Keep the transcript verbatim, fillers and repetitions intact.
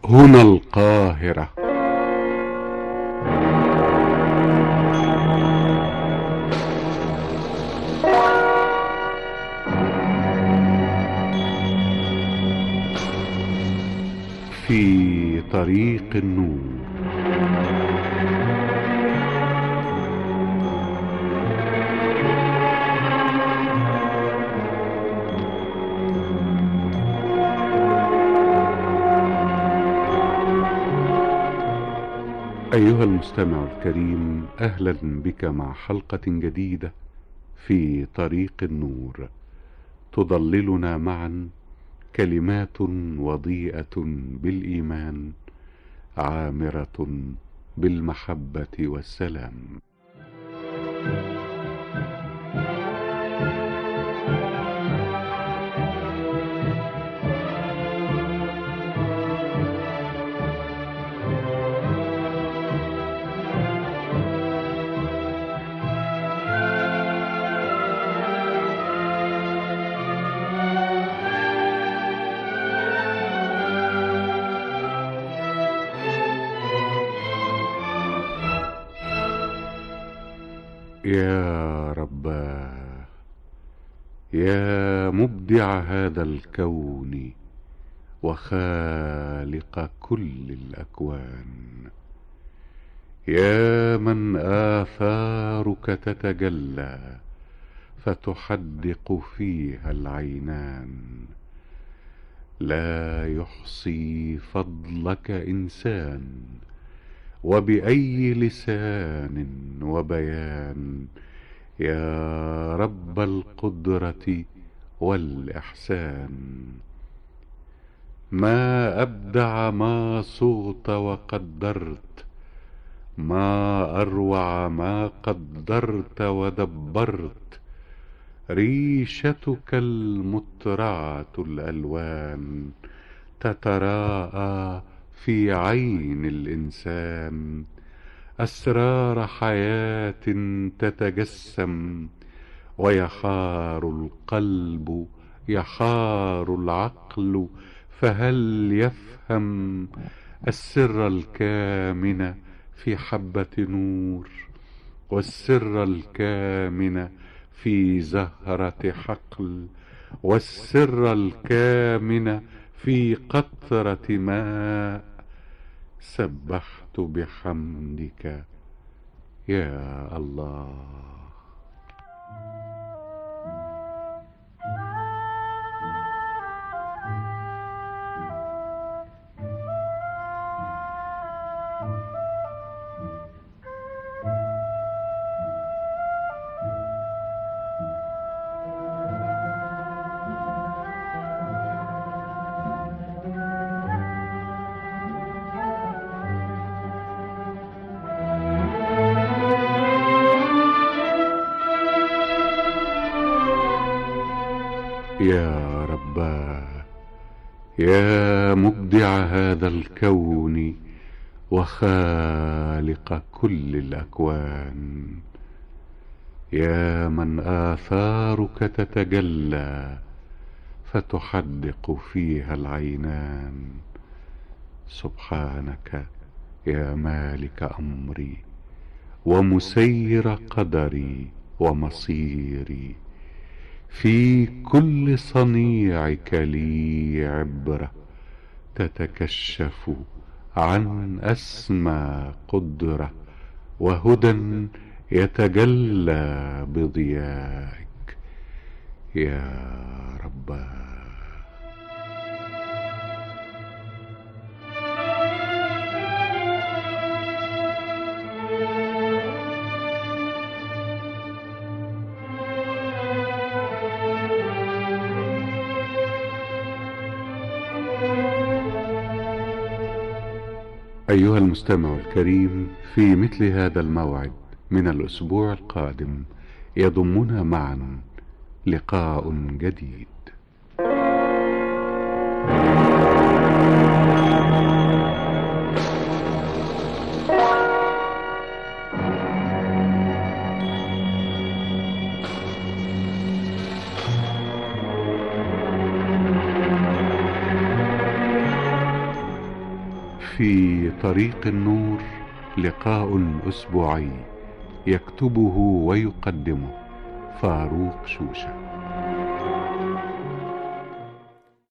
هنا القاهرة. في طريق النور. أيها المستمع الكريم، أهلا بك مع حلقة جديدة في طريق النور. تضللنا معا كلمات وضيئة بالإيمان، عامرة بالمحبة والسلام. يا رباه، يا مبدع هذا الكون وخالق كل الأكوان، يا من آثارك تتجلى فتحدق فيها العينان، لا يحصي فضلك إنسان، وبأي لسان وبيان، يا رب القدرة والإحسان. ما أبدع ما صغت وقدرت، ما أروع ما قدرت ودبرت، ريشتك المترعة الألوان تتراءى في عين الإنسان، أسرار حياة تتجسم، ويحار القلب يحار العقل، فهل يفهم السر الكامن في حبة نور، والسر الكامن في زهرة حقل، والسر الكامن في قطرة ماء؟ سبحت بحمدك يا الله. يا رباه، يا مبدع هذا الكون وخالق كل الأكوان، يا من آثارك تتجلى فتحدق فيها العينان، سبحانك يا مالك أمري ومسير قدري ومصيري، في كل صنيعك لي عبرة تتكشف عن أسمى قدرة، وهدى يتجلى بضيائك يا رباه. أيها المستمع الكريم، في مثل هذا الموعد من الأسبوع القادم يضمنا معا لقاء جديد. في طريق النور لقاء أسبوعي، يكتبه ويقدمه فاروق شوشة.